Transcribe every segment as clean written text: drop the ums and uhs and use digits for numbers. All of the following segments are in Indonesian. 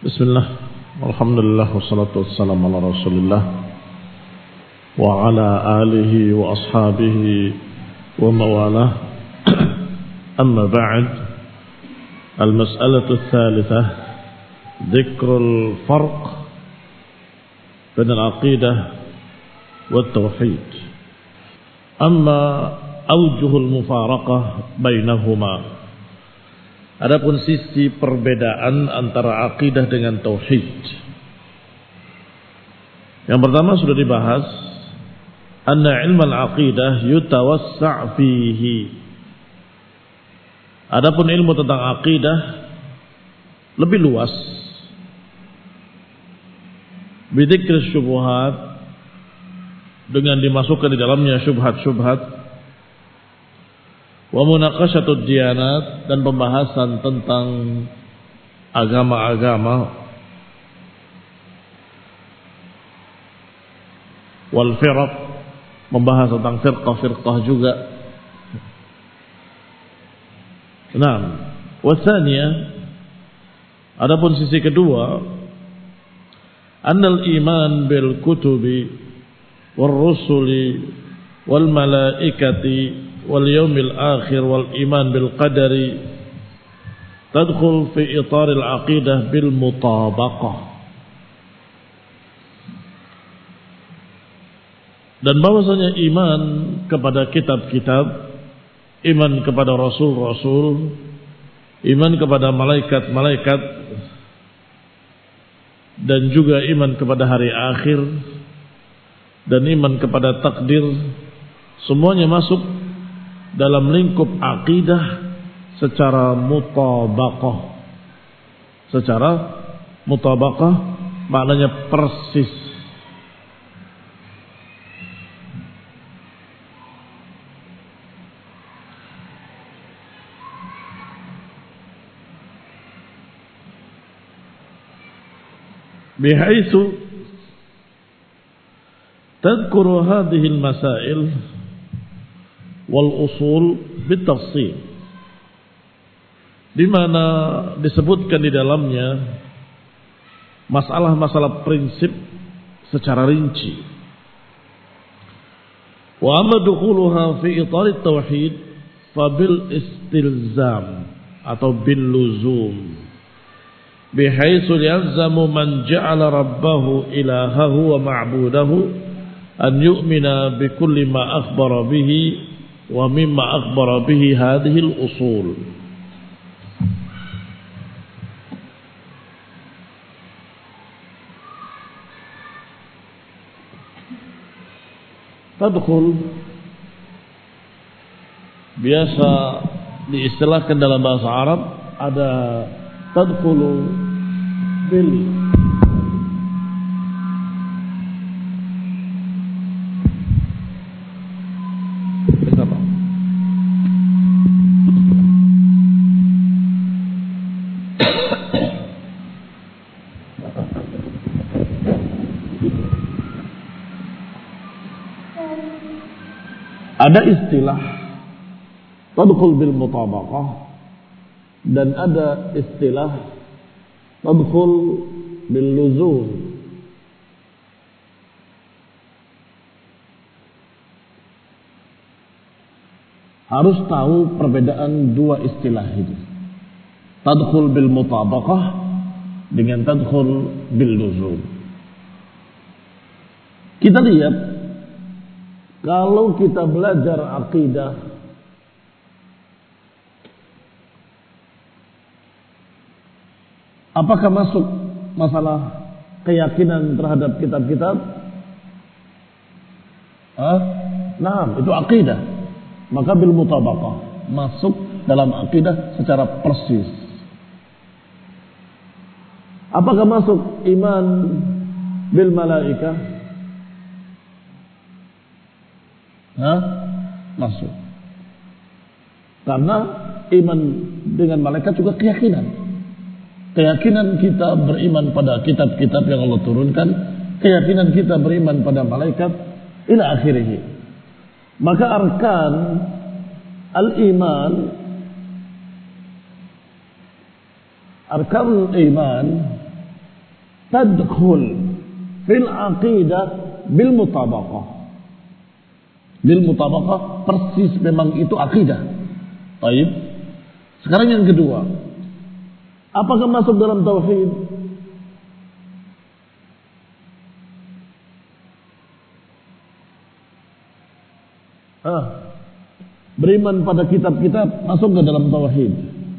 Bismillah, alhamdulillah, wassalatu wassalamu ala rasulillah wa ala alihi wa ashabihi wa mawalah. Amma ba'd, al-mas'alatu tsalitsah, dzikrul farq bain al-aqidah wa tauhid. Amma awjuhul mufaraqah bainahuma, adapun sisi perbedaan antara akidah dengan tauhid. Yang pertama sudah dibahas, anna ilmal aqidah yutawassa' fihi. Adapun ilmu tentang akidah lebih luas. Bidzikri syubhat, dengan dimasukkan di dalamnya syubhat-syubhat, wa munaqashatud diyanat, dan pembahasan tentang agama-agama, wal firaq, membahas tentang firqah-firqah juga. Naam, wa tsaniyah, adapun sisi kedua, annal iman bil kutubi war rusuli wal malaikati wal yaumil akhir wal iman bil qadari tadkhul fi itar al aqidah bil mutabaqah. Dan bahwasanya iman kepada kitab-kitab, iman kepada rasul-rasul, iman kepada malaikat-malaikat, dan juga iman kepada hari akhir, dan iman kepada takdir, semuanya masuk dalam lingkup akidah secara mutabaqah. Secara mutabaqah maknanya persis. Bihaitsu tadhkuru hadhihi al-masail wal usul bitafsil, di mana disebutkan di dalamnya masalah-masalah prinsip secara rinci. Wa amma dukhuluha fi itar at-tauhid fa bil istilzam atau bil luzum, bihaitsu yalzamu man ja'ala rabbahu ilahahu wa ma'budahu an yu'mina bi kulli ma akhbara bihi wa mimma akhbara bihi hadhihi al-usul. Tadkhul biasa diistilahkan dalam bahasa Arab, ada tadkhulu bil ada istilah tadkhul bil mutabaqah, dan ada istilah tadkhul bil luzum. Harus tahu perbedaan dua istilah itu, tadkhul bil mutabaqah dengan tadkhul bil luzum. Kita lihat, kalau kita belajar akidah, apakah masuk masalah keyakinan terhadap kitab-kitab? Nah, itu akidah. Maka bil mutabaqah, masuk dalam akidah secara persis. Apakah masuk iman bil malaikah? Masuk. Karena iman dengan malaikat juga keyakinan. Keyakinan kita beriman pada kitab-kitab yang Allah turunkan, keyakinan kita beriman pada malaikat, ila akhirih. Maka arkan al-iman, arkanul iman tadkhul fil aqidah bil mutabaqah. Bil mutabaqah persis memang itu akidah. Baik. Sekarang yang kedua, apakah masuk dalam tauhid? Beriman pada kitab-kitab masuk ke dalam tauhid?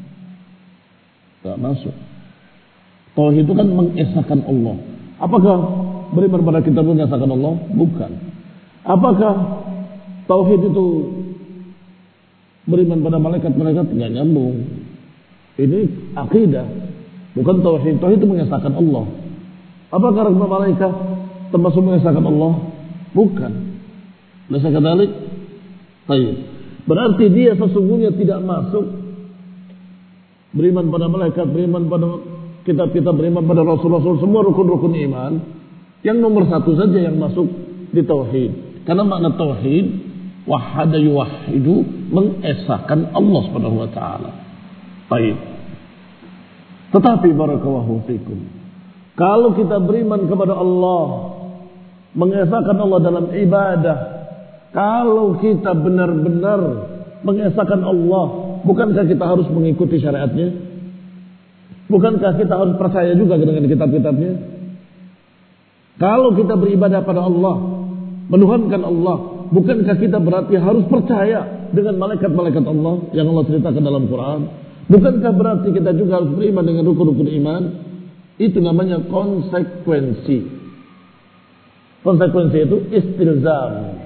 Tak masuk. Tauhid itu kan mengesahkan Allah. Apakah beriman pada kitab mengesahkan Allah? Bukan. Apakah tauhid itu beriman pada malaikat-malaikat? Nggak nyambung. Ini akidah, bukan tauhid. Tauhid itu mengesahkan Allah. Apakah malaikat termasuk mengesahkan Allah? Bukan. Lesa kadalik. Baik. Berarti dia sesungguhnya tidak masuk beriman pada malaikat, beriman pada kitab-kitab, beriman pada rasul-rasul, semua rukun-rukun iman. Yang nomor satu saja yang masuk di tauhid. Karena makna tauhid wahada yuwahidu, mengesahkan Allah Subhanahu wa taala. Baik. Tetapi barakallahu fikum, kalau kita beriman kepada Allah, mengesahkan Allah dalam ibadah, kalau kita benar-benar mengesahkan Allah, bukankah kita harus mengikuti syariatnya? Bukankah kita harus percaya juga dengan kitab-kitabnya? Kalau kita beribadah pada Allah, menuhankan Allah, bukankah kita berarti harus percaya dengan malaikat-malaikat Allah yang Allah ceritakan dalam Quran? Bukankah berarti kita juga harus beriman dengan rukun-rukun iman? Itu namanya konsekuensi. Konsekuensi itu istilzam.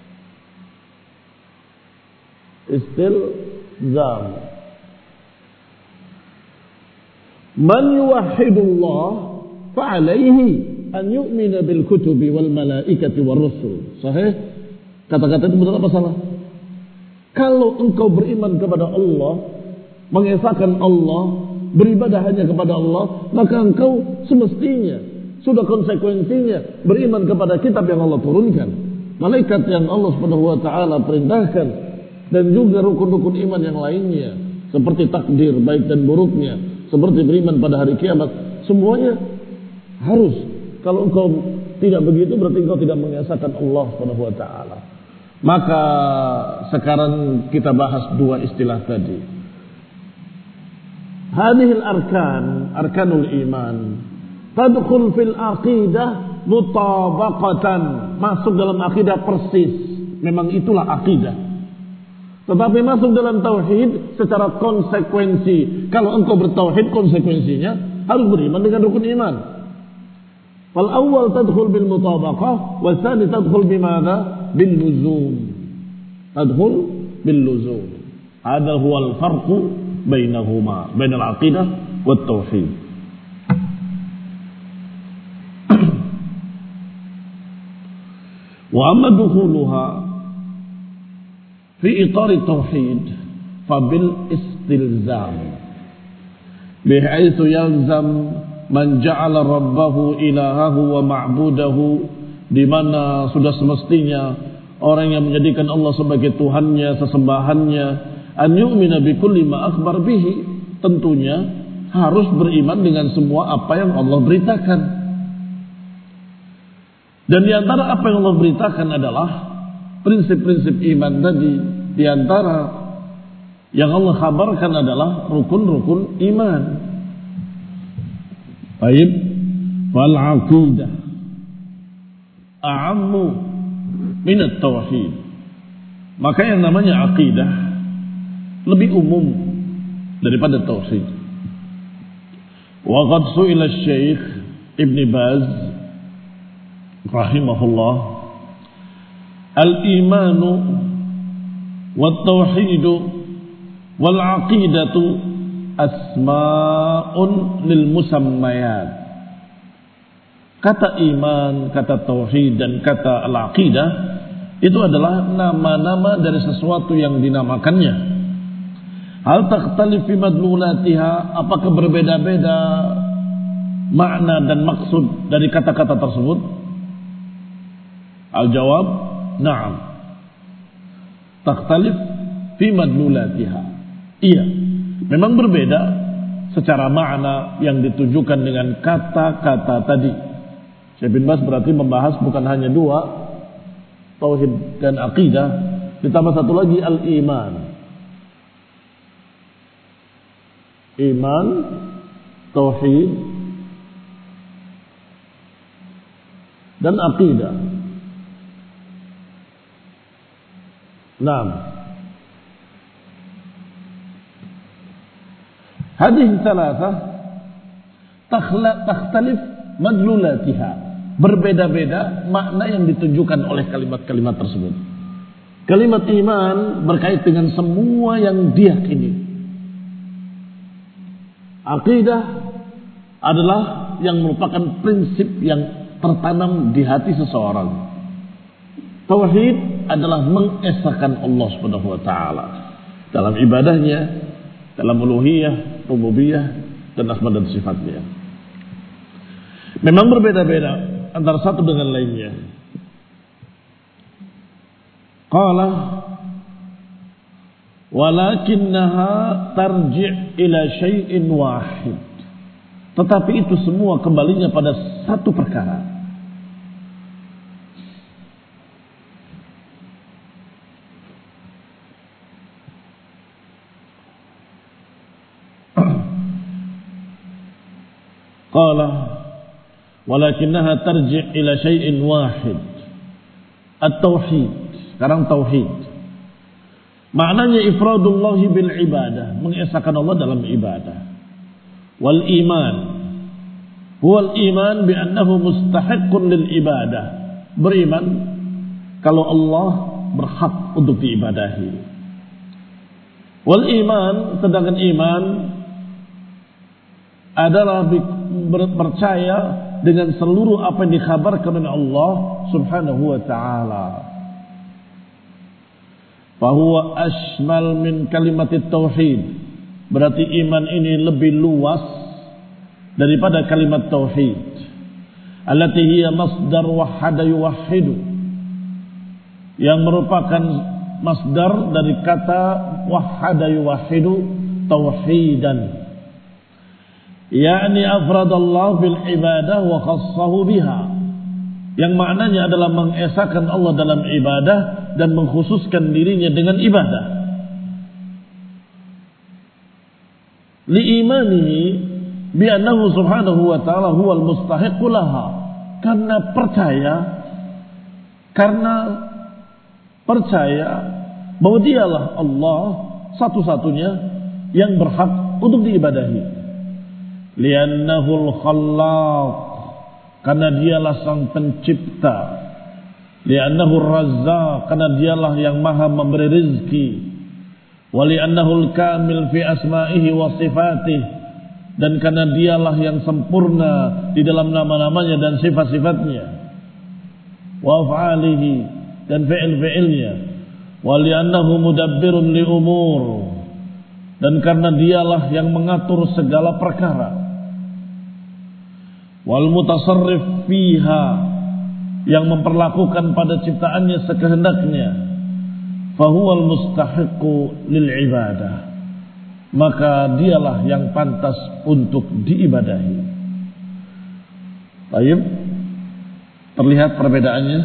Istilzam. Man yuwahhidullah fa'alaihi an yu'mina bil kutubi wal malaikati war rusul. Sahih? Kata-kata itu benar apa salah? Kalau engkau beriman kepada Allah, mengesahkan Allah, beribadah hanya kepada Allah, maka engkau semestinya, sudah konsekuensinya, beriman kepada kitab yang Allah turunkan, malaikat yang Allah Subhanahu wa taala perintahkan, dan juga rukun-rukun iman yang lainnya, seperti takdir baik dan buruknya, seperti beriman pada hari kiamat. Semuanya harus. Kalau engkau tidak begitu, berarti engkau tidak mengesahkan Allah Subhanahu wa taala. Maka sekarang kita bahas dua istilah tadi. Hadhil arkan, arkanul iman, tadkhul fil aqidah mutabaqatan, masuk dalam akidah persis. Memang itulah akidah. Tetapi masuk dalam tauhid secara konsekuensi. Kalau engkau bertauhid, konsekuensinya harus beriman dengan rukun iman. Fal awal tadkhul bil mutabaqah, wal tsani tadkhul bimadha? Bil luzum. Tadkhul bil luzum. Hadha huwa al farqu bainahuma, bain al aqidah wat tauhid. Wa amma dukhuluha fi itar tauhid fabil istilzam bihaitsu yalzam man ja'ala rabbahu ilahahu wa ma'budahu, di mana sudah semestinya orang yang menjadikan Allah sebagai Tuhannya, sesembahannya, an yu'mina bi kulli ma akhbar bihi, tentunya harus beriman dengan semua apa yang Allah beritakan. Dan di antara apa yang Allah beritakan adalah prinsip-prinsip iman tadi. Di antara yang Allah kabarkan adalah rukun-rukun iman. Baik, wal aqidah a'ammu min at-tauhid. Maka yang namanya aqidah lebih umum daripada tauhid. Wa qad su'ila Syekh Ibn Baz rahimahullah, al-imanu wat-tauhidu wal-aqidatu asma'un lil musammayat. Kata iman, kata tauhid dan kata al-aqidah itu adalah nama-nama dari sesuatu yang dinamakannya. Hal takhtalif fi madlulatiha, apakah berbeda-beda makna dan maksud dari kata-kata tersebut? Al-jawab, na'am. Takhtalif fi madlulatiha. Iya, memang berbeda secara makna yang ditujukan dengan kata-kata tadi. Syekh bin Baz berarti membahas bukan hanya dua, tauhid dan aqidah, ditambah satu lagi al-iman. Iman, tauhid dan aqidah. Naam. Hadhihi thalathah takhtalif madlulatiha. Berbeda-beda makna yang ditunjukkan oleh kalimat-kalimat tersebut. Kalimat iman berkait dengan semua yang diyakini. Aqidah adalah yang merupakan prinsip yang tertanam di hati seseorang. Tauhid adalah mengesahkan Allah Subhanahu wa taala dalam ibadahnya, dalam uluhiyah, rububiyah dan asma dan sifatnya. Memang berbeda-beda antara satu dengan lainnya. Qala walakinnaha tarji' ila syai'in wahid. Tetapi itu semua kembalinya pada satu perkara. Qala walakinnaha tarji' ila syai'in wahid. At-tauhid. Sekarang tauhid. Maknanya ifradullahi bil ibadah, mengesahkan Allah dalam ibadah. Wal iman huwal iman bi annahu mustahiqqun lil ibadah. Beriman kalau Allah berhak untuk diibadahi. Wal iman, sedangkan iman adalah percaya dengan seluruh apa yang dikhabarkan oleh Allah Subhanahu wa taala. Fahuwa ashmal min kalimat tauhid. Berarti iman ini lebih luas daripada kalimat tauhid. Allati hiya masdar wahada yuwahhidu. Yang merupakan masdar dari kata wahada yuwahhidu, tauhidan. Yakni afradallahu bil ibadah wa khassahu biha. Yang maknanya adalah mengesahkan Allah dalam ibadah dan mengkhususkan dirinya dengan ibadah. Liimanihi bi annahu subhanahu wa ta'ala huwal mustahiqqu laha. Karena percaya bahwa dialah Allah satu-satunya yang berhak untuk diibadahi. Li'annahul khallaq, karena dialah sang pencipta. Li'annahur razzaq, karena dialah yang maha memberi rizki. Wa li'annahul kamil fi asma'ihi wa sifatih, dan karena dialah yang sempurna di dalam nama-namanya dan sifat-sifatnya. Wa af'alihi, dan fi'il-fi'ilnya. Wa li'annahu mudabbirun li umur, dan karena dialah yang mengatur segala perkara. Wal mutasarrif fiha, yang memperlakukan pada ciptaannya sekehendaknya. Fahuwal mustahiqqu lil ibadah, maka dialah yang pantas untuk diibadahi. Baik, terlihat perbedaannya.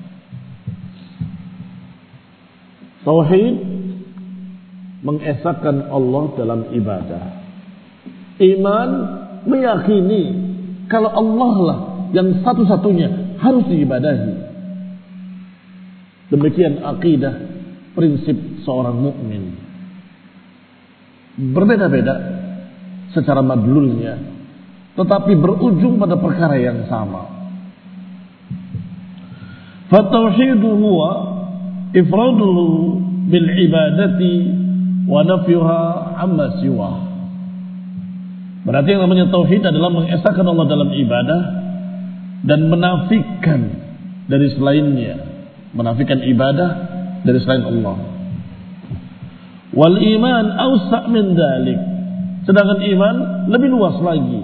Tauhid mengesahkan Allah dalam ibadah. Iman meyakini kalau Allah lah yang satu-satunya harus diibadahi. Demikian akidah, prinsip seorang mukmin. Berbeda-beda secara madlulnya, tetapi berujung pada perkara yang sama. Fatauhidu huwa ifraduhu bil ibadati wa nafyuha amma siwah. Berarti yang namanya tauhid adalah mengesahkan Allah dalam ibadah dan menafikan dari selainnya, menafikan ibadah dari selain Allah. Wal iman awsa' min dzalik, sedangkan iman lebih luas lagi.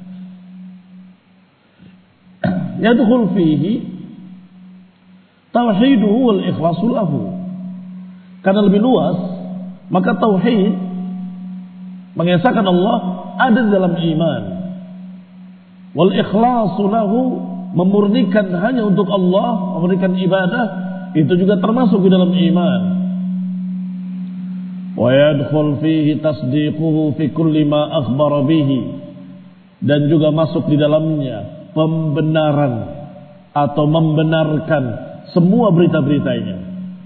Yadkhul fihi tauhiduhu wal ikhlasu lahu. Karena lebih luas, maka tauhid Mengesahkan Allah ada dalam iman. Wal ikhlasu lahu, memurnikan hanya untuk Allah, memberikan ibadah, itu juga termasuk di dalam iman. Wa yadkhul fihi tasdiquhu fi kulli ma akhbara bihi, dan juga masuk di dalamnya pembenaran atau membenarkan semua berita-beritanya,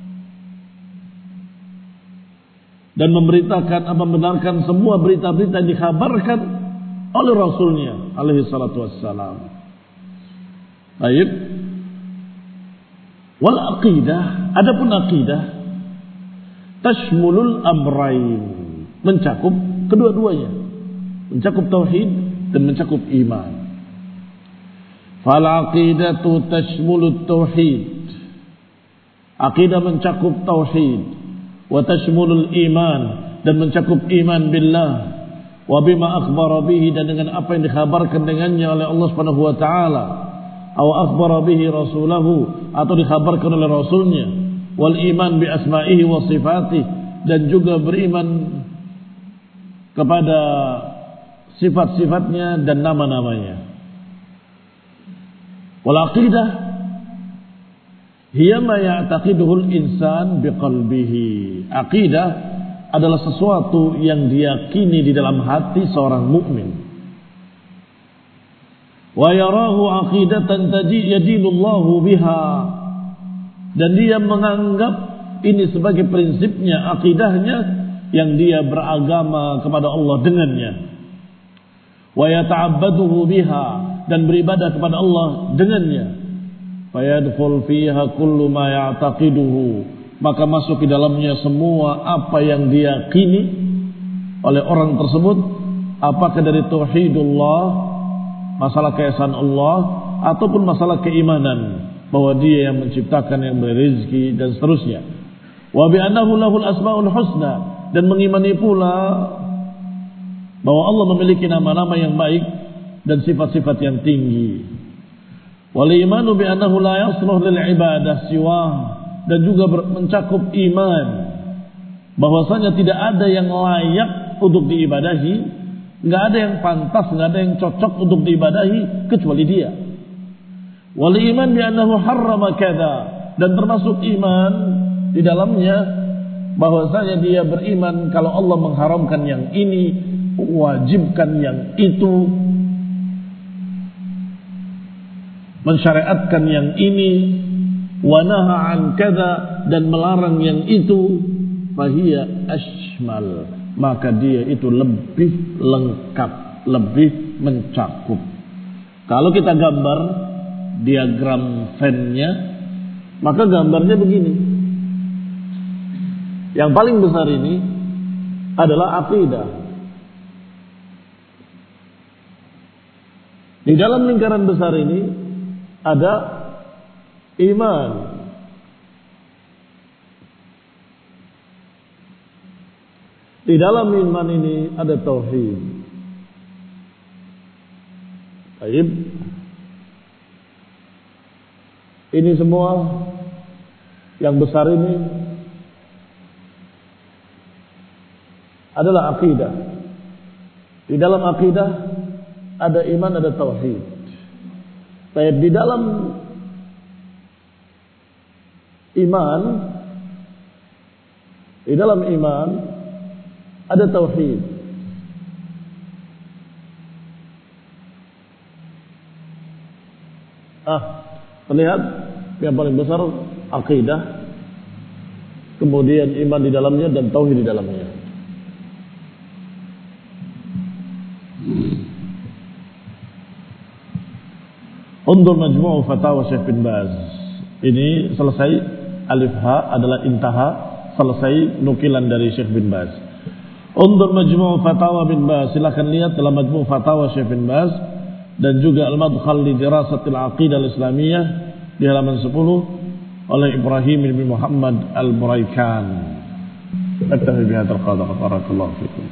dan membenarkan semua berita-berita yang dikabarkan oleh Rasulnya alaihi salatu wassalam. Baik. Wal aqidah, adapun aqidah tashmulul amrayn, mencakup kedua-duanya, mencakup tauhid dan mencakup iman. Fal aqidatu tashmulut tauhid, aqidah mencakup tauhid, wa tashmulul iman, dan mencakup iman billah, wa bima akhbara bihi, dan dengan apa yang dikhabarkan dengannya oleh Allah Subhanahu wa taala, atau akhbara bihi rasulahu, atau dikhabarkan oleh rasulnya, wal iman bi asma'ihi wa sifatih, dan juga beriman kepada sifat-sifatnya dan nama-namanya. Wal aqidah hiya ma ya'taqiduhu al-insan biqalbihi. Aqidah adalah sesuatu yang diyakini di dalam hati seorang mukmin. Wa yarahu aqidatan yadinullahu biha, dan dia menganggap ini sebagai prinsipnya, akidahnya yang dia beragama kepada Allah dengannya. Wa yata'abbaduhu biha, dan beribadah kepada Allah dengannya. Fa yadkhul fiha kullu ma ya'taqiduhu, maka masuk di dalamnya semua apa yang diyakini oleh orang tersebut, apakah dari tauhidullah, masalah keesaan Allah, ataupun masalah keimanan bahwa dia yang menciptakan, yang memberi rezeki, dan seterusnya. Wa bi annahu lahul asmaul husna, dan mengimani pula bahwa Allah memiliki nama-nama yang baik dan sifat-sifat yang tinggi. Wal imanu bi annahu la yasluh lil ibadah siwah, dan juga mencakup iman bahwasanya tidak ada yang layak untuk diibadahi, enggak ada yang pantas, enggak ada yang cocok untuk diibadahi kecuali dia. Wal iman bi annahu harrama kadza, dan termasuk iman di dalamnya bahwasanya dia beriman kalau Allah mengharamkan yang ini, wajibkan yang itu, mensyariatkan yang ini, wa naha an kadza, dan melarang yang itu, fahiya ashmal, maka dia itu lebih lengkap, lebih mencakup. Kalau kita gambar diagram Venn-nya, maka gambarnya begini. Yang paling besar ini adalah aqidah. Di dalam lingkaran besar ini ada iman. Di dalam iman ini ada tauhid. Baik. Ini semua yang besar ini adalah akidah. Di dalam akidah ada iman, ada tauhid. Baik, di dalam iman, ada tauhid. Terlihat yang paling besar akidah, kemudian iman di dalamnya dan tauhid di dalamnya. Undur majmu' fatawa Syekh bin Baz. Ini selesai, alif ha adalah intaha, selesai nukilan dari Syekh bin Baz. Undur majmu' fatawa bin Baz, silakan lihat dalam majmu' fatawa Syekh bin Baz, dan juga al-madkhal li dirasatil aqidah al-islamiyah di halaman 10 oleh Ibrahim bin Muhammad al-Buraikan. Aktafi bihadzal qadar, barakallahu fikum.